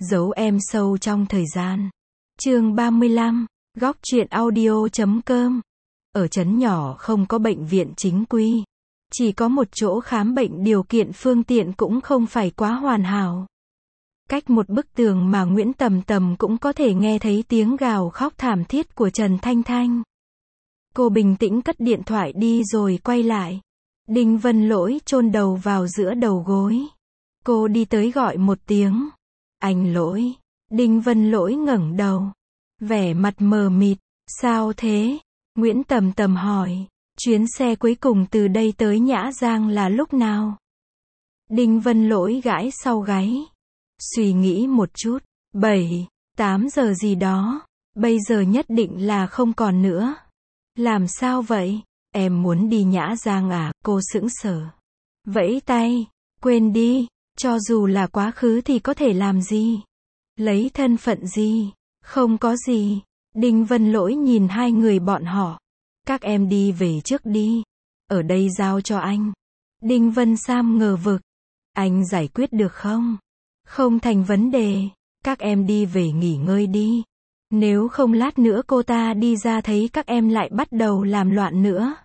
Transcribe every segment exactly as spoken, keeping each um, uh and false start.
Giấu em sâu trong thời gian. Chương ba mươi lăm, góc truyện audio chấm com. Ở trấn nhỏ không có bệnh viện chính quy. Chỉ có một chỗ khám bệnh, điều kiện phương tiện cũng không phải quá hoàn hảo. Cách một bức tường mà Nguyễn Tầm Tầm cũng có thể nghe thấy tiếng gào khóc thảm thiết của Trần Thanh Thanh. Cô bình tĩnh cất điện thoại đi rồi quay lại. Đinh Vân Lỗi chôn đầu vào giữa đầu gối. Cô đi tới gọi một tiếng. Anh Lỗi. Đinh Vân Lỗi ngẩng đầu. Vẻ mặt mờ mịt. Sao thế? Nguyễn Tầm Tầm hỏi. Chuyến xe cuối cùng từ đây tới Nhã Giang là lúc nào? Đinh Vân Lỗi gãi sau gáy. Suy nghĩ một chút. bảy, tám giờ gì đó. Bây giờ nhất định là không còn nữa. Làm sao vậy? Em muốn đi Nhã Giang à? Cô sững sờ. Vẫy tay. Quên đi. Cho dù là quá khứ thì có thể làm gì? Lấy thân phận gì? Không có gì. Đinh Vân Lỗi nhìn hai người bọn họ. Các em đi về trước đi. Ở đây giao cho anh. Đinh Vân Sam ngờ vực. Anh giải quyết được không? Không thành vấn đề. Các em đi về nghỉ ngơi đi. Nếu không lát nữa cô ta đi ra thấy các em lại bắt đầu làm loạn nữa.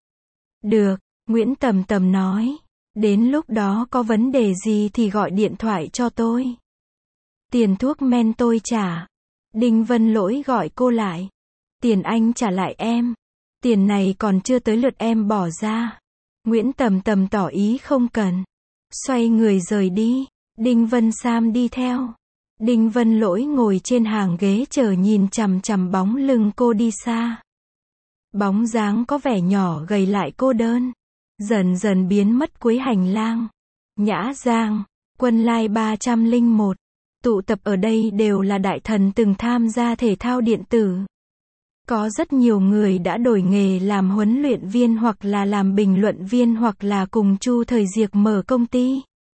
Được, Nguyễn Tầm Tầm nói. Đến lúc đó có vấn đề gì thì gọi điện thoại cho tôi. Tiền thuốc men tôi trả. Đinh Vân Lỗi gọi cô lại. Tiền anh trả lại em. Tiền này còn chưa tới lượt em bỏ ra. Nguyễn Tầm Tầm tỏ ý không cần. Xoay người rời đi. Đinh Vân Sam đi theo. Đinh Vân Lỗi ngồi trên hàng ghế chờ nhìn chằm chằm bóng lưng cô đi xa. Bóng dáng có vẻ nhỏ gầy lại cô đơn. Dần dần biến mất cuối hành lang. Nhã Giang, Quân Lai ba trăm lẻ một. Tụ tập ở đây đều là đại thần từng tham gia thể thao điện tử. Có rất nhiều người đã đổi nghề làm huấn luyện viên hoặc là làm bình luận viên hoặc là cùng Chu Thời Diệc mở công ty.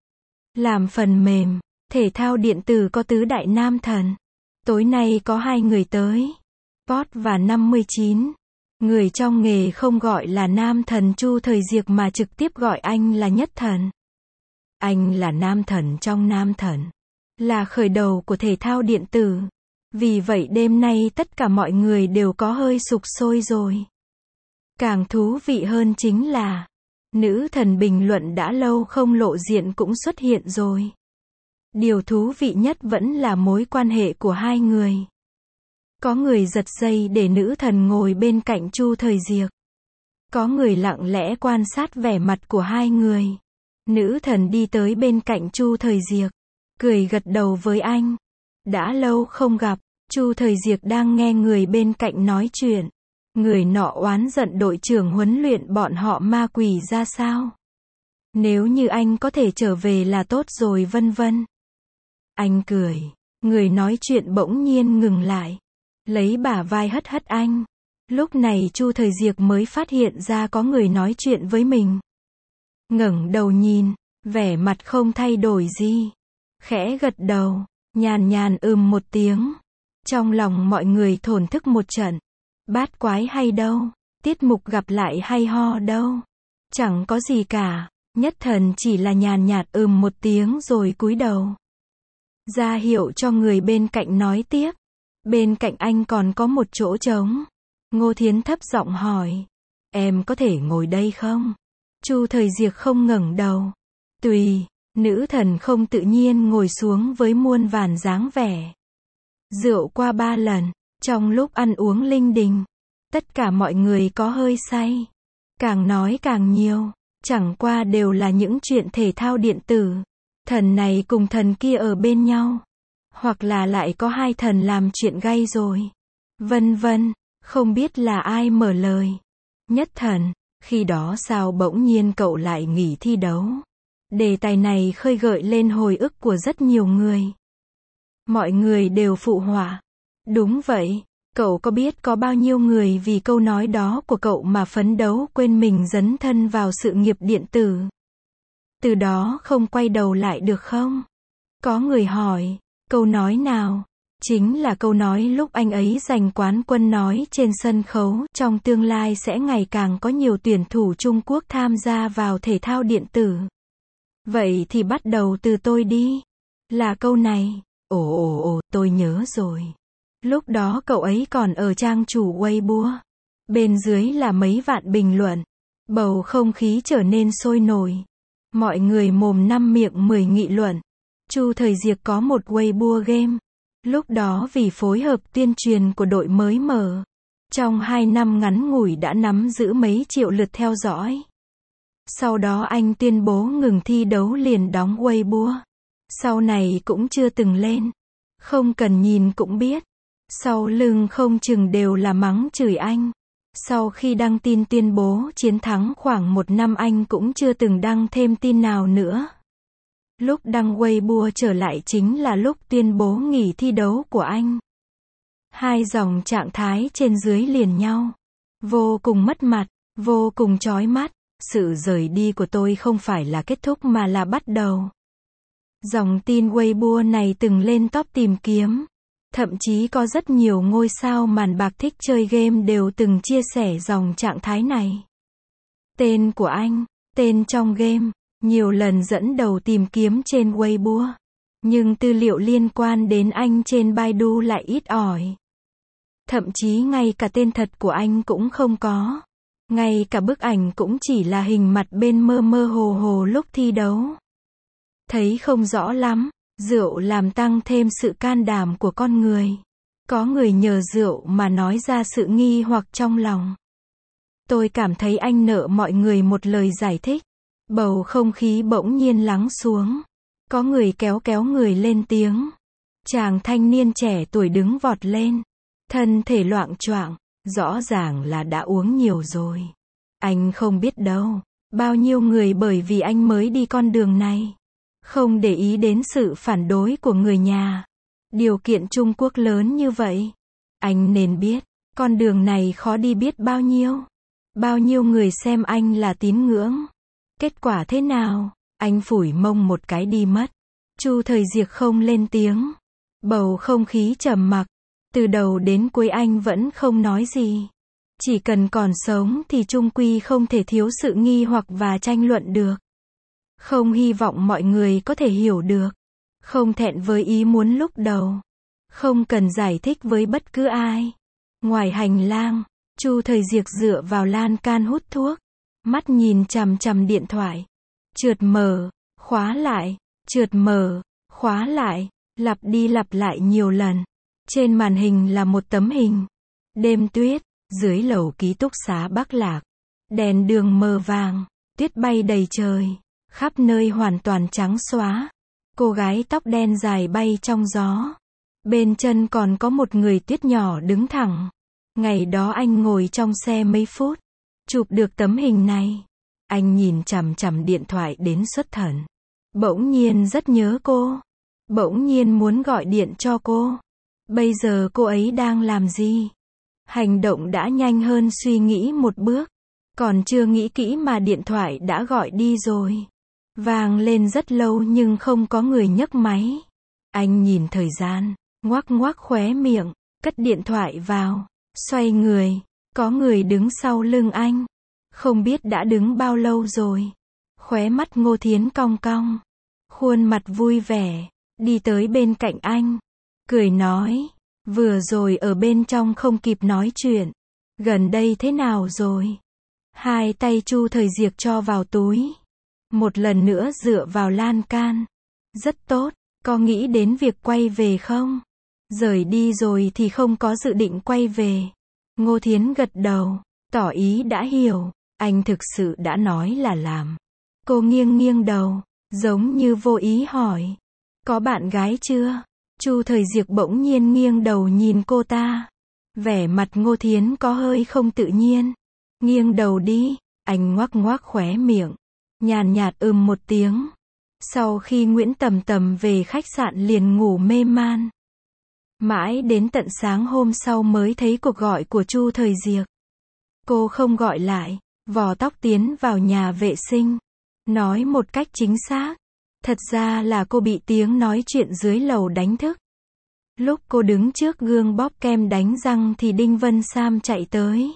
Làm phần mềm, thể thao điện tử có tứ đại nam thần. Tối nay có hai người tới. Pot và năm mươi chín. Người trong nghề không gọi là nam thần Chu Thời Diệc mà trực tiếp gọi anh là nhất thần. Anh là nam thần trong nam thần. Là khởi đầu của thể thao điện tử. Vì vậy đêm nay tất cả mọi người đều có hơi sục sôi rồi. Càng thú vị hơn chính là nữ thần bình luận đã lâu không lộ diện cũng xuất hiện rồi. Điều thú vị nhất vẫn là mối quan hệ của hai người. Có người giật dây để nữ thần ngồi bên cạnh Chu Thời Diệc. Có người lặng lẽ quan sát vẻ mặt của hai người. Nữ thần đi tới bên cạnh Chu Thời Diệc, cười gật đầu với anh. Đã lâu không gặp. Chu Thời Diệc đang nghe người bên cạnh nói chuyện. Người nọ oán giận đội trưởng huấn luyện bọn họ ma quỷ ra sao. Nếu như anh có thể trở về là tốt rồi vân vân. Anh cười. Người nói chuyện bỗng nhiên ngừng lại. Lấy bả vai hất hất anh. Lúc này Chu Thời Diệc mới phát hiện ra có người nói chuyện với mình. Ngẩng đầu nhìn, vẻ mặt không thay đổi gì. Khẽ gật đầu, nhàn nhàn ừm một tiếng. Trong lòng mọi người thổn thức một trận. Bát quái hay đâu, tiết mục gặp lại hay ho đâu. Chẳng có gì cả, nhất thần chỉ là nhàn nhạt ừm một tiếng rồi cúi đầu. Ra hiệu cho người bên cạnh nói tiếp. Bên cạnh anh còn có một chỗ trống. Ngô Thiến thấp giọng hỏi. Em có thể ngồi đây không? Chu Thời Diệc không ngẩng đầu. Tùy, nữ thần không tự nhiên ngồi xuống với muôn vàn dáng vẻ. Rượu qua ba lần, trong lúc ăn uống linh đình. Tất cả mọi người có hơi say. Càng nói càng nhiều, chẳng qua đều là những chuyện thể thao điện tử. Thần này cùng thần kia ở bên nhau. Hoặc là lại có hai thần làm chuyện gay rồi. Vân vân, không biết là ai mở lời. Nhất thần, khi đó sao bỗng nhiên cậu lại nghỉ thi đấu? Đề tài này khơi gợi lên hồi ức của rất nhiều người. Mọi người đều phụ họa. Đúng vậy, cậu có biết có bao nhiêu người vì câu nói đó của cậu mà phấn đấu quên mình dấn thân vào sự nghiệp điện tử. Từ đó không quay đầu lại được không? Có người hỏi. Câu nói nào? Chính là câu nói lúc anh ấy giành quán quân nói trên sân khấu, trong tương lai sẽ ngày càng có nhiều tuyển thủ Trung Quốc tham gia vào thể thao điện tử. Vậy thì bắt đầu từ tôi đi. Là câu này. Ồ ồ ồ, tôi nhớ rồi. Lúc đó cậu ấy còn ở trang chủ Weibo. Bên dưới là mấy vạn bình luận. Bầu không khí trở nên sôi nổi. Mọi người mồm năm miệng mười nghị luận. Chu Thời Diệc có một Weibo game. Lúc đó vì phối hợp tuyên truyền của đội mới mở, trong hai năm ngắn ngủi đã nắm giữ mấy triệu lượt theo dõi. Sau đó anh tuyên bố ngừng thi đấu liền đóng Weibo. Sau này cũng chưa từng lên. Không cần nhìn cũng biết. Sau lưng không chừng đều là mắng chửi anh. Sau khi đăng tin tuyên bố chiến thắng khoảng một năm anh cũng chưa từng đăng thêm tin nào nữa. Lúc đăng Weibo trở lại chính là lúc tuyên bố nghỉ thi đấu của anh. Hai dòng trạng thái trên dưới liền nhau. Vô cùng mất mặt, vô cùng chói mắt. Sự rời đi của tôi không phải là kết thúc mà là bắt đầu. Dòng tin Weibo này từng lên top tìm kiếm. Thậm chí có rất nhiều ngôi sao màn bạc thích chơi game đều từng chia sẻ dòng trạng thái này. Tên của anh, tên trong game, nhiều lần dẫn đầu tìm kiếm trên Weibo. Nhưng tư liệu liên quan đến anh trên Baidu lại ít ỏi. Thậm chí ngay cả tên thật của anh cũng không có. Ngay cả bức ảnh cũng chỉ là hình mặt bên mơ mơ hồ hồ lúc thi đấu. Thấy không rõ lắm, rượu làm tăng thêm sự can đảm của con người. Có người nhờ rượu mà nói ra sự nghi hoặc trong lòng. Tôi cảm thấy anh nợ mọi người một lời giải thích. Bầu không khí bỗng nhiên lắng xuống. Có người kéo kéo người lên tiếng. Chàng thanh niên trẻ tuổi đứng vọt lên. Thân thể loạng choạng, rõ ràng là đã uống nhiều rồi. Anh không biết đâu, bao nhiêu người bởi vì anh mới đi con đường này. Không để ý đến sự phản đối của người nhà. Điều kiện Trung Quốc lớn như vậy. Anh nên biết, con đường này khó đi biết bao nhiêu. Bao nhiêu người xem anh là tín ngưỡng. Kết quả thế nào? Anh phủi mông một cái đi mất. Chu Thời Diệc không lên tiếng. Bầu không khí trầm mặc. Từ đầu đến cuối anh vẫn không nói gì. Chỉ cần còn sống thì chung quy không thể thiếu sự nghi hoặc và tranh luận được. Không hy vọng mọi người có thể hiểu được. Không thẹn với ý muốn lúc đầu. Không cần giải thích với bất cứ ai. Ngoài hành lang, Chu Thời Diệc dựa vào lan can hút thuốc. Mắt nhìn chằm chằm điện thoại. Trượt mở, khóa lại, trượt mở, khóa lại, lặp đi lặp lại nhiều lần. Trên màn hình là một tấm hình. Đêm tuyết, dưới lầu ký túc xá Bắc Lạc. Đèn đường mờ vàng, tuyết bay đầy trời. Khắp nơi hoàn toàn trắng xóa. Cô gái tóc đen dài bay trong gió. Bên chân còn có một người tuyết nhỏ đứng thẳng. Ngày đó anh ngồi trong xe mấy phút. Chụp được tấm hình này. Anh nhìn chằm chằm điện thoại đến xuất thần. Bỗng nhiên rất nhớ cô. Bỗng nhiên muốn gọi điện cho cô. Bây giờ cô ấy đang làm gì? Hành động đã nhanh hơn suy nghĩ một bước. Còn chưa nghĩ kỹ mà điện thoại đã gọi đi rồi. Vang lên rất lâu nhưng không có người nhấc máy. Anh nhìn thời gian, ngoác ngoác khóe miệng, cất điện thoại vào, xoay người. Có người đứng sau lưng anh. Không biết đã đứng bao lâu rồi. Khóe mắt Ngô Thiến cong cong. Khuôn mặt vui vẻ, đi tới bên cạnh anh. Cười nói, vừa rồi ở bên trong không kịp nói chuyện. Gần đây thế nào rồi? Hai tay Chu Thời Diệc cho vào túi. Một lần nữa dựa vào lan can. Rất tốt, có nghĩ đến việc quay về không? Rời đi rồi thì không có dự định quay về. Ngô Thiến gật đầu, tỏ ý đã hiểu. Anh thực sự đã nói là làm. Cô nghiêng nghiêng đầu, giống như vô ý hỏi. Có bạn gái chưa? Chu Thời Diệc bỗng nhiên nghiêng đầu nhìn cô ta. Vẻ mặt Ngô Thiến có hơi không tự nhiên. Nghiêng đầu đi, anh ngoác ngoác khóe miệng. Nhàn nhạt ừm một tiếng. Sau khi Nguyễn Tầm Tầm về khách sạn liền ngủ mê man. Mãi đến tận sáng hôm sau mới thấy cuộc gọi của Chu Thời Diệc. Cô không gọi lại, vò tóc tiến vào nhà vệ sinh. Nói một cách chính xác. Thật ra là cô bị tiếng nói chuyện dưới lầu đánh thức. Lúc cô đứng trước gương bóp kem đánh răng thì Đinh Vân Sam chạy tới.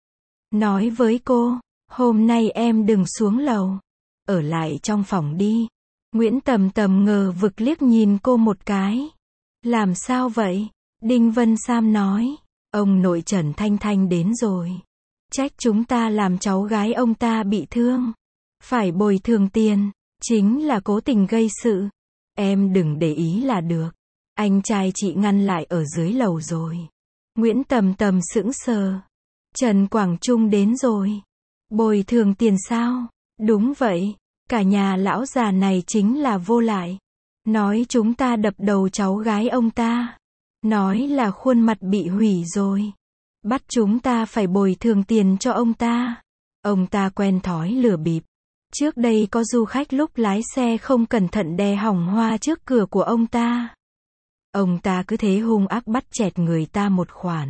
Nói với cô, hôm nay em đừng xuống lầu. Ở lại trong phòng đi. Nguyễn Tầm Tầm ngờ vực liếc nhìn cô một cái. Làm sao vậy? Đinh Vân Sam nói. Ông nội Trần Thanh Thanh đến rồi. Trách chúng ta làm cháu gái ông ta bị thương. Phải bồi thường tiền. Chính là cố tình gây sự. Em đừng để ý là được. Anh trai chị ngăn lại ở dưới lầu rồi. Nguyễn Tầm Tầm sững sờ. Trần Quảng Trung đến rồi. Bồi thường tiền sao? Đúng vậy. Cả nhà lão già này chính là vô lại. Nói chúng ta đập đầu cháu gái ông ta. Nói là khuôn mặt bị hủy rồi. Bắt chúng ta phải bồi thường tiền cho ông ta. Ông ta quen thói lừa bịp. Trước đây có du khách lúc lái xe không cẩn thận đè hỏng hoa trước cửa của ông ta. Ông ta cứ thế hung ác bắt chẹt người ta một khoản.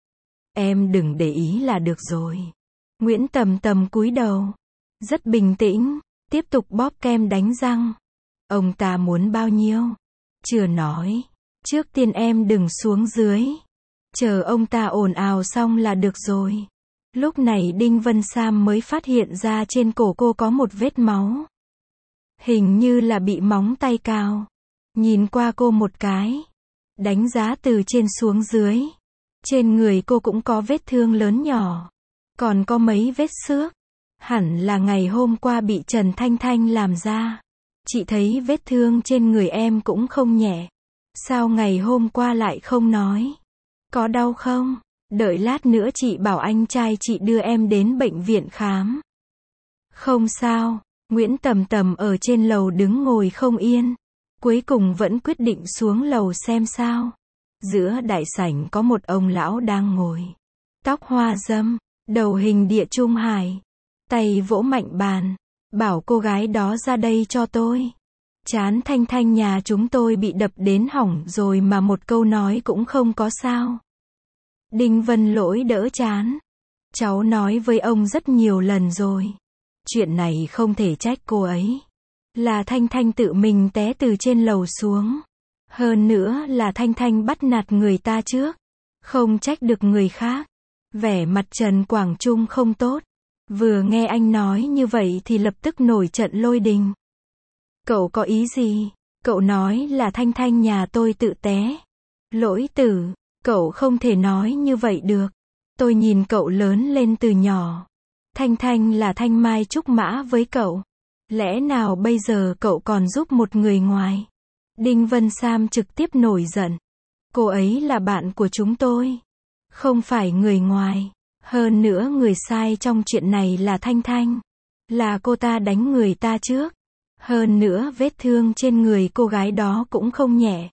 Em đừng để ý là được rồi. Nguyễn Tầm Tầm cúi đầu. Rất bình tĩnh, tiếp tục bóp kem đánh răng. Ông ta muốn bao nhiêu? Chưa nói. Trước tiên em đừng xuống dưới. Chờ ông ta ồn ào xong là được rồi. Lúc này Đinh Vân Sam mới phát hiện ra trên cổ cô có một vết máu. Hình như là bị móng tay cào. Nhìn qua cô một cái. Đánh giá từ trên xuống dưới. Trên người cô cũng có vết thương lớn nhỏ. Còn có mấy vết xước. Hẳn là ngày hôm qua bị Trần Thanh Thanh làm ra. Chị thấy vết thương trên người em cũng không nhẹ. Sao ngày hôm qua lại không nói? Có đau không? Đợi lát nữa chị bảo anh trai chị đưa em đến bệnh viện khám. Không sao. Nguyễn Tầm Tầm ở trên lầu đứng ngồi không yên. Cuối cùng vẫn quyết định xuống lầu xem sao. Giữa đại sảnh có một ông lão đang ngồi. Tóc hoa râm, đầu hình địa trung hải. Tay vỗ mạnh bàn. Bảo cô gái đó ra đây cho tôi. Chán Thanh Thanh nhà chúng tôi bị đập đến hỏng rồi mà một câu nói cũng không có sao. Đinh Vân Lỗi đỡ chán. Cháu nói với ông rất nhiều lần rồi. Chuyện này không thể trách cô ấy. Là Thanh Thanh tự mình té từ trên lầu xuống. Hơn nữa là Thanh Thanh bắt nạt người ta trước. Không trách được người khác. Vẻ mặt Trần Quảng Trung không tốt. Vừa nghe anh nói như vậy thì lập tức nổi trận lôi đình. Cậu có ý gì? Cậu nói là Thanh Thanh nhà tôi tự té. Lỗi tử, cậu không thể nói như vậy được. Tôi nhìn cậu lớn lên từ nhỏ. Thanh Thanh là thanh mai trúc mã với cậu. Lẽ nào bây giờ cậu còn giúp một người ngoài? Đinh Vân Sam trực tiếp nổi giận. Cô ấy là bạn của chúng tôi. Không phải người ngoài. Hơn nữa người sai trong chuyện này là Thanh Thanh. Là cô ta đánh người ta trước. Hơn nữa vết thương trên người cô gái đó cũng không nhẹ.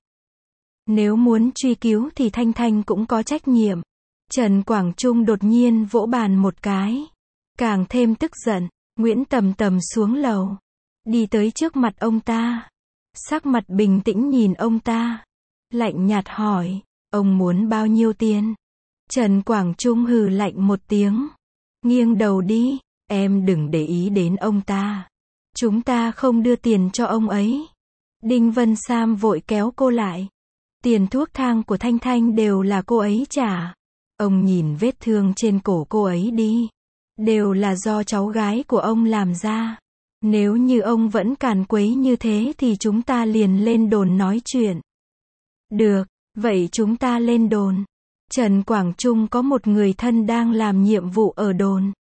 Nếu muốn truy cứu thì Thanh Thanh cũng có trách nhiệm. Trần Quảng Trung đột nhiên vỗ bàn một cái. Càng thêm tức giận, Nguyễn Tầm Tầm xuống lầu. Đi tới trước mặt ông ta. Sắc mặt bình tĩnh nhìn ông ta. Lạnh nhạt hỏi, ông muốn bao nhiêu tiền? Trần Quảng Trung hừ lạnh một tiếng. Nghiêng đầu đi, em đừng để ý đến ông ta. Chúng ta không đưa tiền cho ông ấy. Đinh Vân Sam vội kéo cô lại. Tiền thuốc thang của Thanh Thanh đều là cô ấy trả. Ông nhìn vết thương trên cổ cô ấy đi. Đều là do cháu gái của ông làm ra. Nếu như ông vẫn càn quấy như thế thì chúng ta liền lên đồn nói chuyện. Được, vậy chúng ta lên đồn. Trần Quảng Trung có một người thân đang làm nhiệm vụ ở đồn.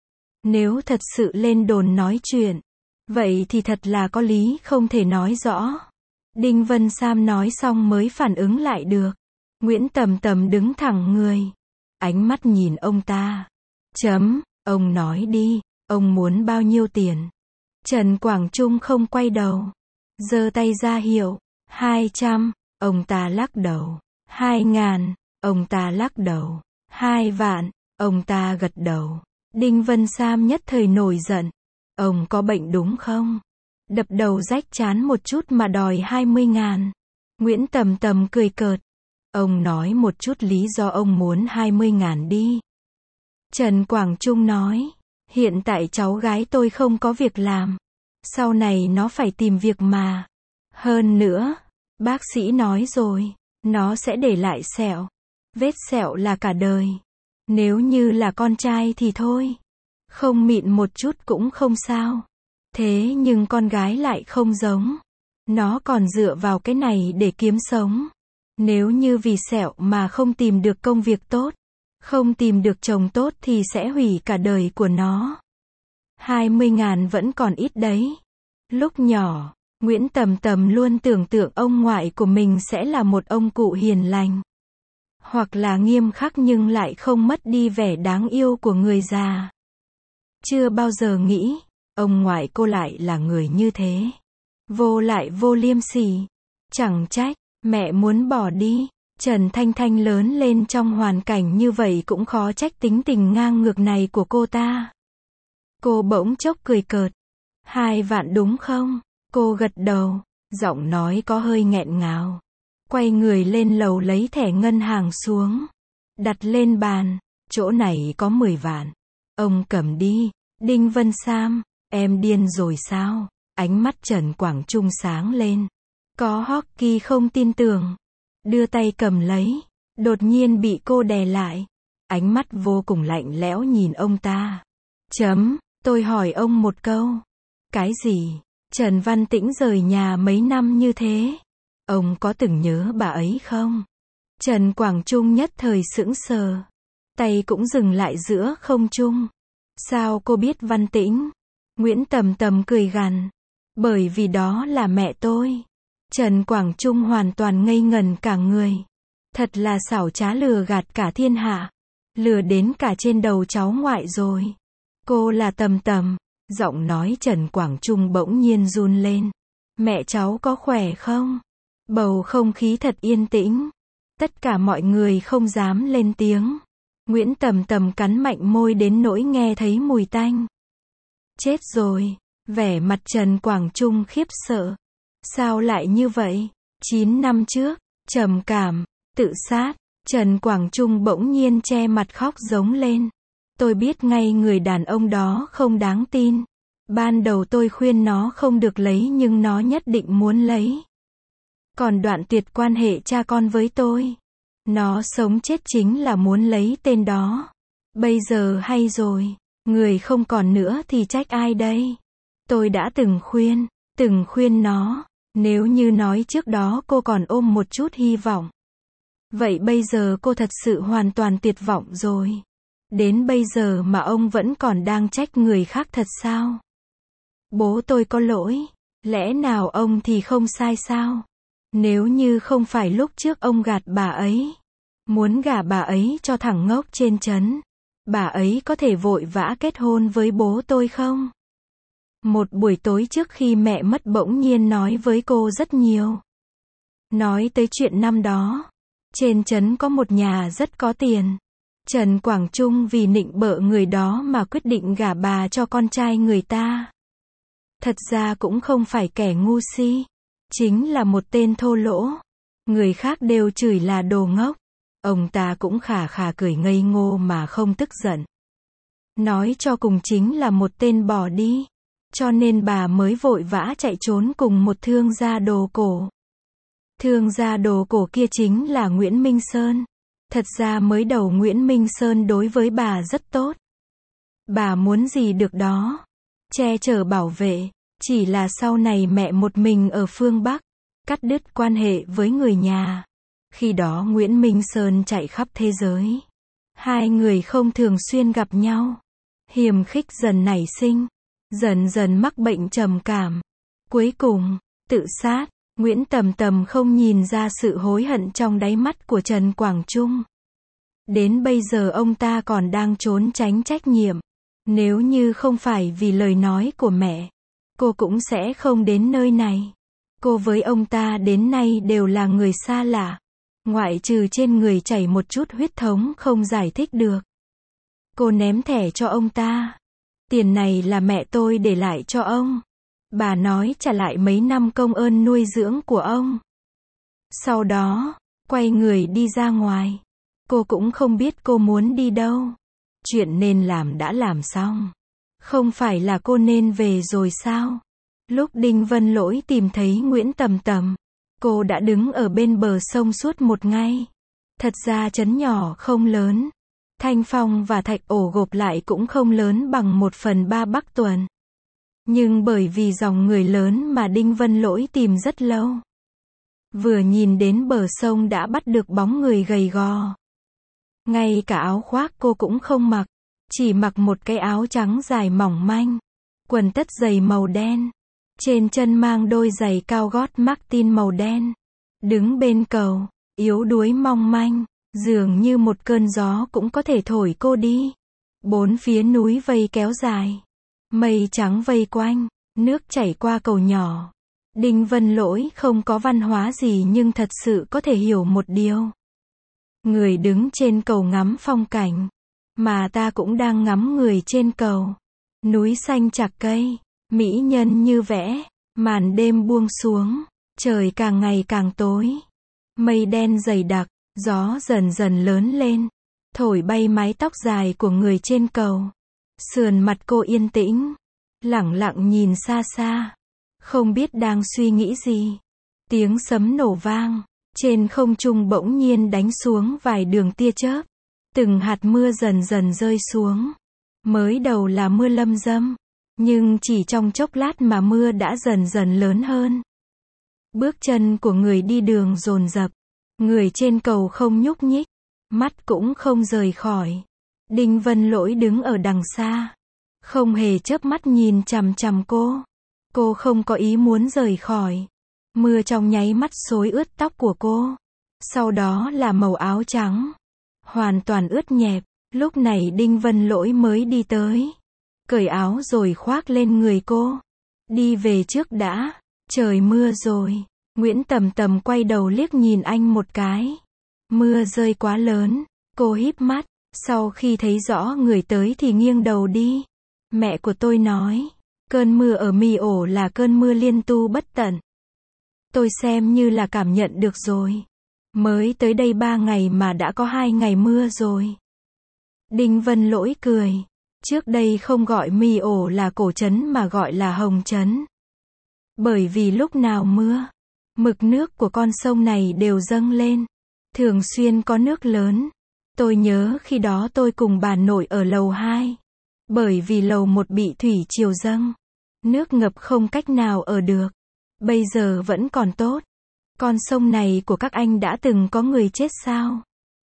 Nếu thật sự lên đồn nói chuyện, vậy thì thật là có lý không thể nói rõ. Đinh Vân Sam nói xong mới phản ứng lại được. Nguyễn Tầm Tầm đứng thẳng người. Ánh mắt nhìn ông ta. Chấm, ông nói đi, ông muốn bao nhiêu tiền? Trần Quảng Trung không quay đầu. Giơ tay ra hiệu. Hai trăm, ông ta lắc đầu. Hai ngàn, ông ta lắc đầu. Hai vạn, ông ta gật đầu. Đinh Vân Sam nhất thời nổi giận. Ông có bệnh đúng không? Đập đầu rách chán một chút mà đòi hai mươi ngàn. Nguyễn Tầm Tầm cười cợt. Ông nói một chút lý do ông muốn hai mươi ngàn đi. Trần Quảng Trung nói. Hiện tại cháu gái tôi không có việc làm. Sau này nó phải tìm việc mà. Hơn nữa, bác sĩ nói rồi, nó sẽ để lại sẹo. Vết sẹo là cả đời. Nếu như là con trai thì thôi. Không mịn một chút cũng không sao. Thế nhưng con gái lại không giống. Nó còn dựa vào cái này để kiếm sống. Nếu như vì sẹo mà không tìm được công việc tốt, không tìm được chồng tốt thì sẽ hủy cả đời của nó. hai mươi ngàn vẫn còn ít đấy. Lúc nhỏ, Nguyễn Tầm Tầm luôn tưởng tượng ông ngoại của mình sẽ là một ông cụ hiền lành. Hoặc là nghiêm khắc nhưng lại không mất đi vẻ đáng yêu của người già. Chưa bao giờ nghĩ, ông ngoại cô lại là người như thế. Vô lại vô liêm sỉ. Chẳng trách, mẹ muốn bỏ đi. Trần Thanh Thanh lớn lên trong hoàn cảnh như vậy cũng khó trách tính tình ngang ngược này của cô ta. Cô bỗng chốc cười cợt. Hai vạn đúng không? Cô gật đầu, giọng nói có hơi nghẹn ngào. Quay người lên lầu lấy thẻ ngân hàng xuống. Đặt lên bàn, chỗ này có mười vạn. Ông cầm đi. Đinh Vân Sam, em điên rồi sao? Ánh mắt Trần Quảng Trung sáng lên. Có hockey không tin tưởng. Đưa tay cầm lấy. Đột nhiên bị cô đè lại. Ánh mắt vô cùng lạnh lẽo nhìn ông ta. Chấm, tôi hỏi ông một câu. Cái gì? Trần Văn Tĩnh rời nhà mấy năm như thế. Ông có từng nhớ bà ấy không? Trần Quảng Trung nhất thời sững sờ. Tay cũng dừng lại giữa không trung. Sao cô biết Văn Tĩnh? Nguyễn Tầm Tầm cười gằn. Bởi vì đó là mẹ tôi. Trần Quảng Trung hoàn toàn ngây ngần cả người. Thật là xảo trá lừa gạt cả thiên hạ. Lừa đến cả trên đầu cháu ngoại rồi. Cô là Tầm Tầm. Giọng nói Trần Quảng Trung bỗng nhiên run lên. Mẹ cháu có khỏe không? Bầu không khí thật yên tĩnh. Tất cả mọi người không dám lên tiếng. Nguyễn Tầm Tầm cắn mạnh môi đến nỗi nghe thấy mùi tanh. Chết rồi. Vẻ mặt Trần Quảng Trung khiếp sợ. Sao lại như vậy? chín năm trước, trầm cảm, tự sát. Trần Quảng Trung bỗng nhiên che mặt khóc giống lên. Tôi biết ngay người đàn ông đó không đáng tin. Ban đầu tôi khuyên nó không được lấy nhưng nó nhất định muốn lấy. Còn đoạn tuyệt quan hệ cha con với tôi. Nó sống chết chính là muốn lấy tên đó. Bây giờ hay rồi. Người không còn nữa thì trách ai đây? Tôi đã từng khuyên, từng khuyên nó. Nếu như nói trước đó cô còn ôm một chút hy vọng. Vậy bây giờ cô thật sự hoàn toàn tuyệt vọng rồi. Đến bây giờ mà ông vẫn còn đang trách người khác thật sao? Bố tôi có lỗi. Lẽ nào ông thì không sai sao? Nếu như không phải lúc trước ông gạt bà ấy. Muốn gả bà ấy cho thằng ngốc trên trấn. Bà ấy có thể vội vã kết hôn với bố tôi không? Một buổi tối trước khi mẹ mất bỗng nhiên nói với cô rất nhiều. Nói tới chuyện năm đó. Trên trấn có một nhà rất có tiền. Trần Quảng Trung vì nịnh bợ người đó mà quyết định gả bà cho con trai người ta. Thật ra cũng không phải kẻ ngu si. Chính là một tên thô lỗ. Người khác đều chửi là đồ ngốc. Ông ta cũng khà khà cười ngây ngô mà không tức giận. Nói cho cùng chính là một tên bỏ đi. Cho nên bà mới vội vã chạy trốn cùng một thương gia đồ cổ. Thương gia đồ cổ kia chính là Nguyễn Minh Sơn. Thật ra mới đầu Nguyễn Minh Sơn đối với bà rất tốt. Bà muốn gì được đó. Che chở bảo vệ. Chỉ là sau này mẹ một mình ở phương Bắc. Cắt đứt quan hệ với người nhà. Khi đó Nguyễn Minh Sơn chạy khắp thế giới. Hai người không thường xuyên gặp nhau. Hiềm khích dần nảy sinh. Dần dần mắc bệnh trầm cảm. Cuối cùng, tự sát. Nguyễn Tầm Tầm không nhìn ra sự hối hận trong đáy mắt của Trần Quảng Trung. Đến bây giờ ông ta còn đang trốn tránh trách nhiệm. Nếu như không phải vì lời nói của mẹ, cô cũng sẽ không đến nơi này. Cô với ông ta đến nay đều là người xa lạ. Ngoại trừ trên người chảy một chút huyết thống không giải thích được. Cô ném thẻ cho ông ta. Tiền này là mẹ tôi để lại cho ông. Bà nói trả lại mấy năm công ơn nuôi dưỡng của ông. Sau đó, quay người đi ra ngoài. Cô cũng không biết cô muốn đi đâu. Chuyện nên làm đã làm xong. Không phải là cô nên về rồi sao? Lúc Đinh Vân Lỗi tìm thấy Nguyễn Tầm Tầm, cô đã đứng ở bên bờ sông suốt một ngày. Thật ra trấn nhỏ không lớn. Thanh Phong và Thạch Ổ gộp lại cũng không lớn bằng một phần ba Bắc Tuần. Nhưng bởi vì dòng người lớn mà Đinh Vân Lỗi tìm rất lâu. Vừa nhìn đến bờ sông đã bắt được bóng người gầy gò. Ngay cả áo khoác cô cũng không mặc, chỉ mặc một cái áo trắng dài mỏng manh, quần tất giày màu đen, trên chân mang đôi giày cao gót Martin màu đen. Đứng bên cầu, yếu đuối mong manh, dường như một cơn gió cũng có thể thổi cô đi. Bốn phía núi vây kéo dài, mây trắng vây quanh, nước chảy qua cầu nhỏ. Đinh Vân Lỗi không có văn hóa gì nhưng thật sự có thể hiểu một điều. Người đứng trên cầu ngắm phong cảnh, mà ta cũng đang ngắm người trên cầu. Núi xanh chạc cây, mỹ nhân như vẽ, màn đêm buông xuống, trời càng ngày càng tối. Mây đen dày đặc, gió dần dần lớn lên, thổi bay mái tóc dài của người trên cầu. Sườn mặt cô yên tĩnh, lẳng lặng nhìn xa xa, không biết đang suy nghĩ gì. Tiếng sấm nổ vang, trên không trung bỗng nhiên đánh xuống vài đường tia chớp. Từng hạt mưa dần dần rơi xuống. Mới đầu là mưa lâm dâm, nhưng chỉ trong chốc lát mà mưa đã dần dần lớn hơn. Bước chân của người đi đường dồn dập, người trên cầu không nhúc nhích, mắt cũng không rời khỏi. Đinh Vân Lỗi đứng ở đằng xa, không hề chớp mắt nhìn chằm chằm cô. Cô không có ý muốn rời khỏi. Mưa trong nháy mắt xối ướt tóc của cô. Sau đó là màu áo trắng, hoàn toàn ướt nhẹp. Lúc này Đinh Vân Lỗi mới đi tới, cởi áo rồi khoác lên người cô. Đi về trước đã, trời mưa rồi. Nguyễn Tầm Tầm quay đầu liếc nhìn anh một cái. Mưa rơi quá lớn, cô híp mắt, sau khi thấy rõ người tới thì nghiêng đầu đi. Mẹ của tôi nói, cơn mưa ở Mi ổ là cơn mưa liên tu bất tận. Tôi xem như là cảm nhận được rồi. Mới tới đây ba ngày mà đã có hai ngày mưa rồi. Đinh Vân Lỗi cười. Trước đây không gọi Mi ổ là cổ trấn mà gọi là hồng trấn. Bởi vì lúc nào mưa, mực nước của con sông này đều dâng lên. Thường xuyên có nước lớn. Tôi nhớ khi đó tôi cùng bà nội ở lầu hai. Bởi vì lầu một bị thủy triều dâng, nước ngập không cách nào ở được. Bây giờ vẫn còn tốt. Con sông này của các anh đã từng có người chết sao?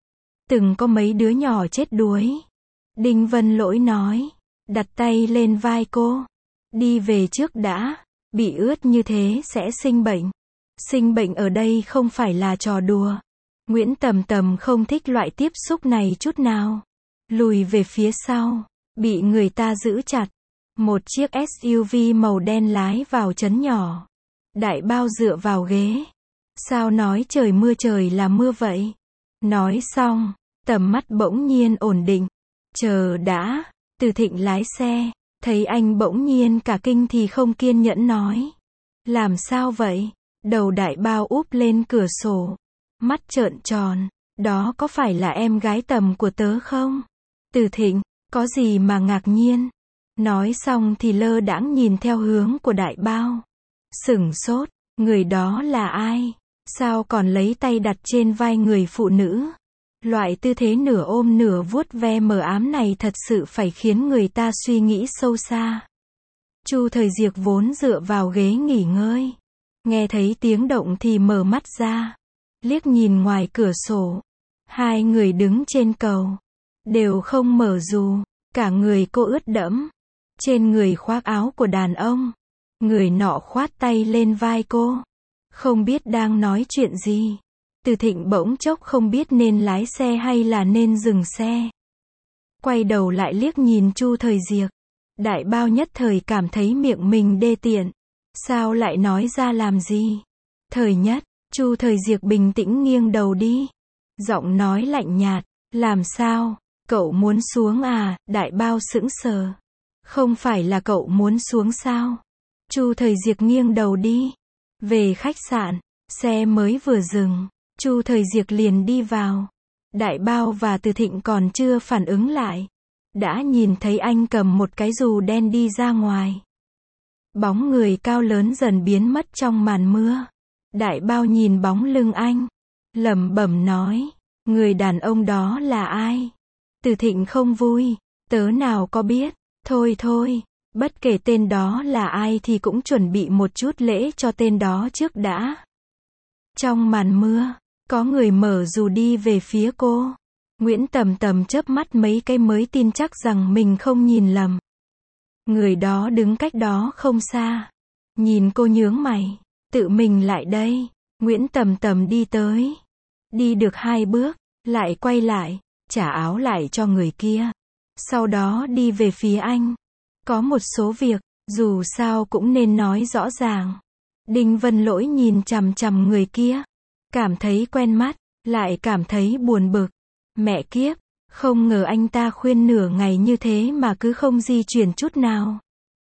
Từng có mấy đứa nhỏ chết đuối. Đinh Vân Lỗi nói, đặt tay lên vai cô. Đi về trước đã, bị ướt như thế sẽ sinh bệnh. Sinh bệnh ở đây không phải là trò đùa. Nguyễn Tầm Tầm không thích loại tiếp xúc này chút nào. Lùi về phía sau, bị người ta giữ chặt. Một chiếc ét u vê màu đen lái vào trấn nhỏ. Đại Bao dựa vào ghế. Sao nói trời mưa trời là mưa vậy? Nói xong, tầm mắt bỗng nhiên ổn định. Chờ đã, Từ Thịnh lái xe, thấy anh bỗng nhiên cả kinh thì không kiên nhẫn nói. Làm sao vậy? Đầu Đại Bao úp lên cửa sổ, mắt trợn tròn, đó có phải là em gái Tầm của tớ không? Từ Thịnh, có gì mà ngạc nhiên? Nói xong thì lơ đãng nhìn theo hướng của Đại Bao. Sửng sốt, người đó là ai? Sao còn lấy tay đặt trên vai người phụ nữ? Loại tư thế nửa ôm nửa vuốt ve mờ ám này thật sự phải khiến người ta suy nghĩ sâu xa. Chu Thời Diệc vốn dựa vào ghế nghỉ ngơi, nghe thấy tiếng động thì mở mắt ra, liếc nhìn ngoài cửa sổ. Hai người đứng trên cầu, đều không mở dù, cả người cô ướt đẫm, trên người khoác áo của đàn ông. Người nọ khoát tay lên vai cô, không biết đang nói chuyện gì. Từ Thịnh bỗng chốc không biết nên lái xe hay là nên dừng xe. Quay đầu lại liếc nhìn Chu Thời Diệc. Đại Bao nhất thời cảm thấy miệng mình đê tiện. Sao lại nói ra làm gì? Thời Nhất, Chu Thời Diệc bình tĩnh nghiêng đầu đi. Giọng nói lạnh nhạt, làm sao? Cậu muốn xuống à? Đại Bao sững sờ. Không phải là cậu muốn xuống sao? Chu Thời Diệc nghiêng đầu đi. Về khách sạn, xe mới vừa dừng, Chu Thời Diệc liền đi vào. Đại Bao và Từ Thịnh còn chưa phản ứng lại, đã nhìn thấy anh cầm một cái dù đen đi ra ngoài. Bóng người cao lớn dần biến mất trong màn mưa. Đại Bao nhìn bóng lưng anh, lẩm bẩm nói, người đàn ông đó là ai? Từ Thịnh không vui, tớ nào có biết, thôi thôi, bất kể tên đó là ai thì cũng chuẩn bị một chút lễ cho tên đó trước đã. Trong màn mưa, có người mở dù đi về phía cô. Nguyễn Tầm Tầm chớp mắt mấy cái mới tin chắc rằng mình không nhìn lầm. Người đó đứng cách đó không xa. Nhìn cô nhướng mày. Tự mình lại đây. Nguyễn Tầm Tầm đi tới. Đi được hai bước, lại quay lại, trả áo lại cho người kia. Sau đó đi về phía anh. Có một số việc, dù sao cũng nên nói rõ ràng. Đinh Vân Lỗi nhìn chằm chằm người kia. Cảm thấy quen mắt, lại cảm thấy buồn bực. Mẹ kiếp, không ngờ anh ta khuyên nửa ngày như thế mà cứ không di chuyển chút nào.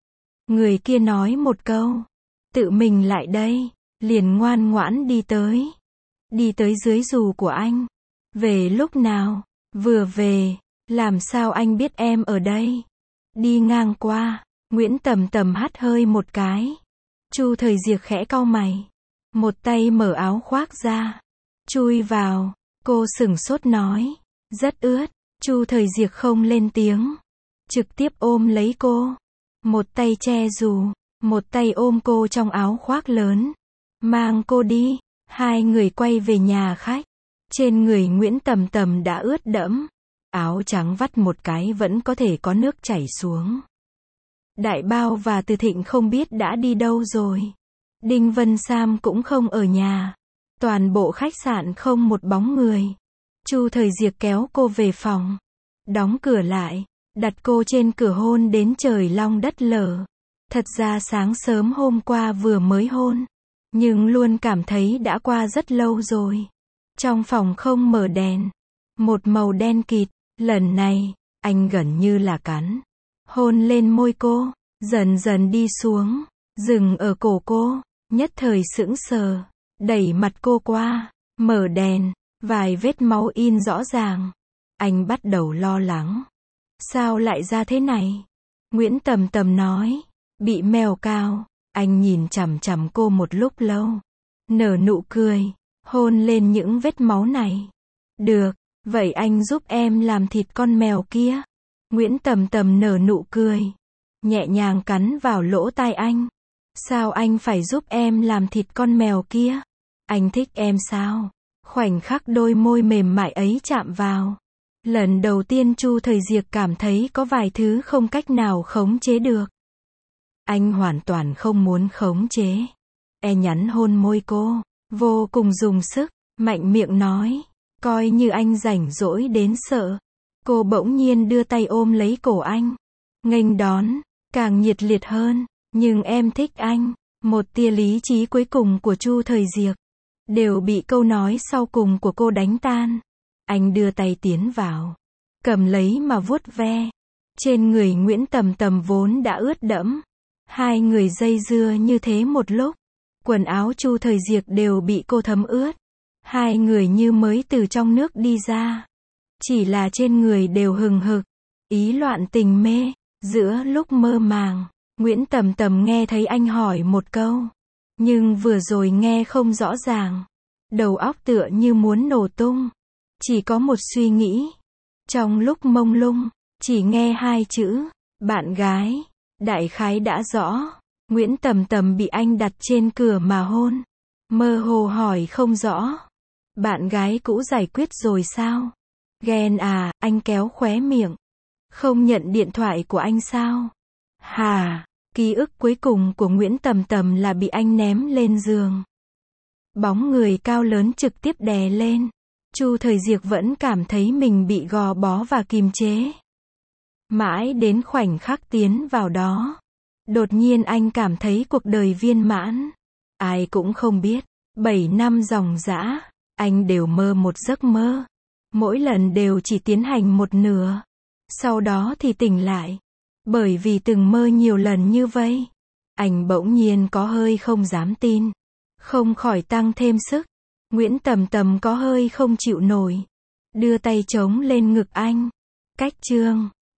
Người kia nói một câu. Tự mình lại đây. Liền ngoan ngoãn đi tới. Đi tới dưới dù của anh. Về lúc nào? Vừa về. Làm sao anh biết em ở đây? Đi ngang qua. Nguyễn Tầm Tầm hắt hơi một cái. Chu Thời Diệc khẽ cau mày. Một tay mở áo khoác ra. Chui vào. Cô sửng sốt nói. Rất ướt. Chu Thời Diệc không lên tiếng. Trực tiếp ôm lấy cô. Một tay che dù. Một tay ôm cô trong áo khoác lớn. Mang cô đi. Hai người quay về nhà khách. Trên người Nguyễn Tầm Tầm đã ướt đẫm. Áo trắng vắt một cái vẫn có thể có nước chảy xuống. Đại Bao và Từ Thịnh không biết đã đi đâu rồi. Đinh Vân Sam cũng không ở nhà. Toàn bộ khách sạn không một bóng người. Chu Thời Diệc kéo cô về phòng. Đóng cửa lại. Đặt cô trên cửa hôn đến trời long đất lở. Thật ra sáng sớm hôm qua vừa mới hôn. Nhưng luôn cảm thấy đã qua rất lâu rồi. Trong phòng không mở đèn. Một màu đen kịt. Lần này, anh gần như là cắn. Hôn lên môi cô. Dần dần đi xuống. Dừng ở cổ cô. Nhất thời sững sờ. Đẩy mặt cô qua. Mở đèn. Vài vết máu in rõ ràng. Anh bắt đầu lo lắng. Sao lại ra thế này? Nguyễn Tầm Tầm nói. Bị mèo cào. Anh nhìn chằm chằm cô một lúc lâu. Nở nụ cười. Hôn lên những vết máu này. Được. Vậy anh giúp em làm thịt con mèo kia. Nguyễn Tầm Tầm nở nụ cười. Nhẹ nhàng cắn vào lỗ tai anh. Sao anh phải giúp em làm thịt con mèo kia? Anh thích em sao? Khoảnh khắc đôi môi mềm mại ấy chạm vào. Lần đầu tiên Chu Thời Diệc cảm thấy có vài thứ không cách nào khống chế được. Anh hoàn toàn không muốn khống chế. E nhắn hôn môi cô. Vô cùng dùng sức. Mạnh miệng nói. Coi như anh rảnh rỗi đến sợ. Cô bỗng nhiên đưa tay ôm lấy cổ anh. Nghênh đón. Càng nhiệt liệt hơn. Nhưng em thích anh. Một tia lý trí cuối cùng của Chu Thời Diệc. Đều bị câu nói sau cùng của cô đánh tan. Anh đưa tay tiến vào. Cầm lấy mà vuốt ve. Trên người Nguyễn Tầm Tầm vốn đã ướt đẫm. Hai người dây dưa như thế một lúc. Quần áo Chu Thời Diệc đều bị cô thấm ướt. Hai người như mới từ trong nước đi ra. Chỉ là trên người đều hừng hực. Ý loạn tình mê. Giữa lúc mơ màng, Nguyễn Tầm Tầm nghe thấy anh hỏi một câu. Nhưng vừa rồi nghe không rõ ràng. Đầu óc tựa như muốn nổ tung. Chỉ có một suy nghĩ. Trong lúc mông lung, chỉ nghe hai chữ. Bạn gái. Đại khái đã rõ. Nguyễn Tầm Tầm bị anh đặt trên cửa mà hôn. Mơ hồ hỏi không rõ. Bạn gái cũ giải quyết rồi sao? Ghen à, anh kéo khóe miệng. Không nhận điện thoại của anh sao? Hà, ký ức cuối cùng của Nguyễn Tầm Tầm là bị anh ném lên giường. Bóng người cao lớn trực tiếp đè lên. Chu Thời Diệc vẫn cảm thấy mình bị gò bó và kìm chế. Mãi đến khoảnh khắc tiến vào đó. Đột nhiên anh cảm thấy cuộc đời viên mãn. Ai cũng không biết. Bảy năm dòng dã. Anh đều mơ một giấc mơ. Mỗi lần đều chỉ tiến hành một nửa. Sau đó thì tỉnh lại. Bởi vì từng mơ nhiều lần như vậy. Anh bỗng nhiên có hơi không dám tin. Không khỏi tăng thêm sức. Nguyễn Tầm Tầm có hơi không chịu nổi. Đưa tay chống lên ngực anh. Cách chương